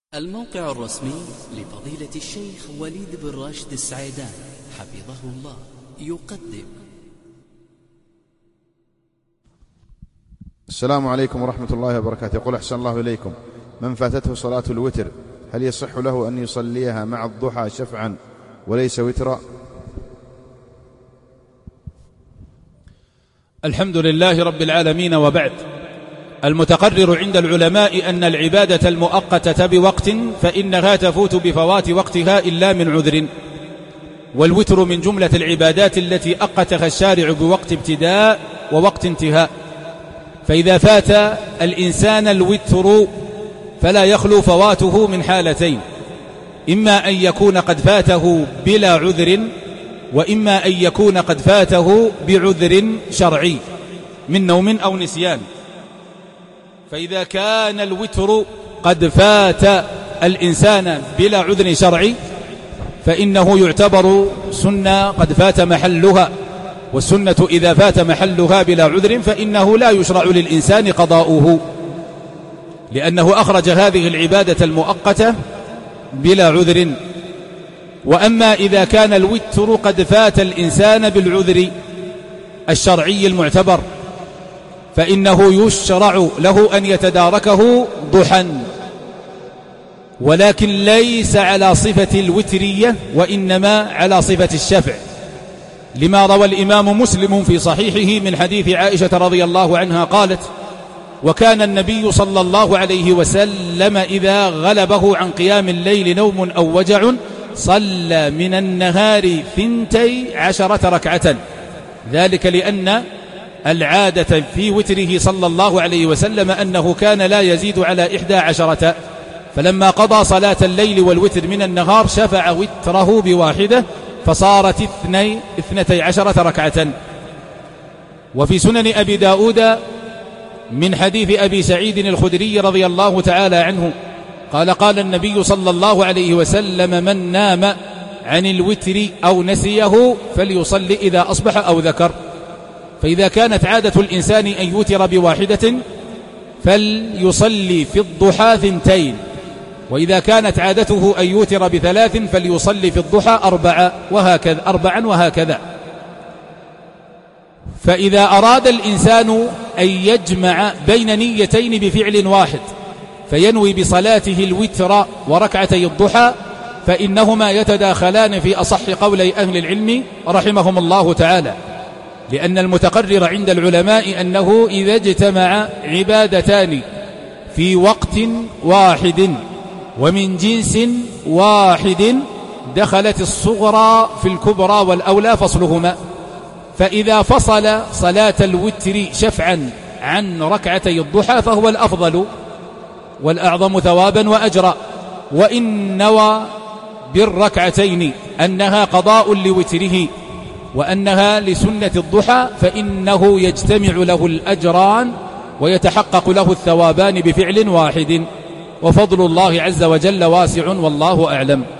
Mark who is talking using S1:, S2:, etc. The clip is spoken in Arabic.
S1: الموقع الرسمي لفضيلة الشيخ وليد بن راشد السعيدان حفظه الله يقدم.
S2: السلام عليكم ورحمة الله وبركاته. يقول أحسن الله إليكم، من فاتته صلاة الوتر هل يصح له أن يصليها مع الضحى شفعا وليس وترا؟
S3: الحمد لله رب العالمين، وبعد. المتقرر عند العلماء أن العبادة المؤقتة بوقت فإنها تفوت بفوات وقتها إلا من عذر، والوتر من جملة العبادات التي أقتها الشارع بوقت ابتداء ووقت انتهاء. فإذا فات الإنسان الوتر فلا يخلو فواته من حالتين: إما أن يكون قد فاته بلا عذر، وإما أن يكون قد فاته بعذر شرعي من نوم أو نسيان. فإذا كان الوتر قد فات الإنسان بلا عذر شرعي فإنه يعتبر سنة قد فات محلها، والسنة إذا فات محلها بلا عذر فإنه لا يشرع للإنسان قضاؤه، لأنه أخرج هذه العبادة المؤقتة بلا عذر. وأما إذا كان الوتر قد فات الإنسان بالعذر الشرعي المعتبر فإنه يشرع له أن يتداركه ضحى، ولكن ليس على صفة الوترية، وإنما على صفة الشفع، لما روى الإمام مسلم في صحيحه من حديث عائشة رضي الله عنها قالت: وكان النبي صلى الله عليه وسلم إذا غلبه عن قيام الليل نوم أو وجع صلى من النهار 12 ركعة، ذلك لأن العادة في وتره صلى الله عليه وسلم أنه كان لا يزيد على 11، فلما قضى صلاة الليل والوتر من النهار شفع وتره بواحدة فصارت 12 ركعة. وفي سنن أبي داود من حديث أبي سعيد الخدري رضي الله تعالى عنه قال: قال النبي صلى الله عليه وسلم: من نام عن الوتر أو نسيه فليصلي إذا أصبح أو ذكر. فإذا كانت عادة الإنسان أن يوتر بواحدة فليصلي في الضحى 2، وإذا كانت عادته أن يوتر ب3 فليصلي في الضحى 4 وهكذا. فإذا أراد الإنسان أن يجمع بين نيتين بفعل واحد فينوي بصلاته الوتر وركعتي الضحى فإنهما يتداخلان في أصح قولي أهل العلم رحمهم الله تعالى، لأن المتقرر عند العلماء أنه إذا اجتمع عبادتان في وقت واحد ومن جنس واحد دخلت الصغرى في الكبرى، والأولى فصلهما. فإذا فصل صلاة الوتر شفعا عن ركعتي الضحى فهو الأفضل والأعظم ثوابا وأجرا، وإن نوى بالركعتين أنها قضاء لوتره وأنها لسنة الضحى فإنه يجتمع له الأجران ويتحقق له الثوابان بفعل واحد، وفضل الله عز وجل واسع والله أعلم.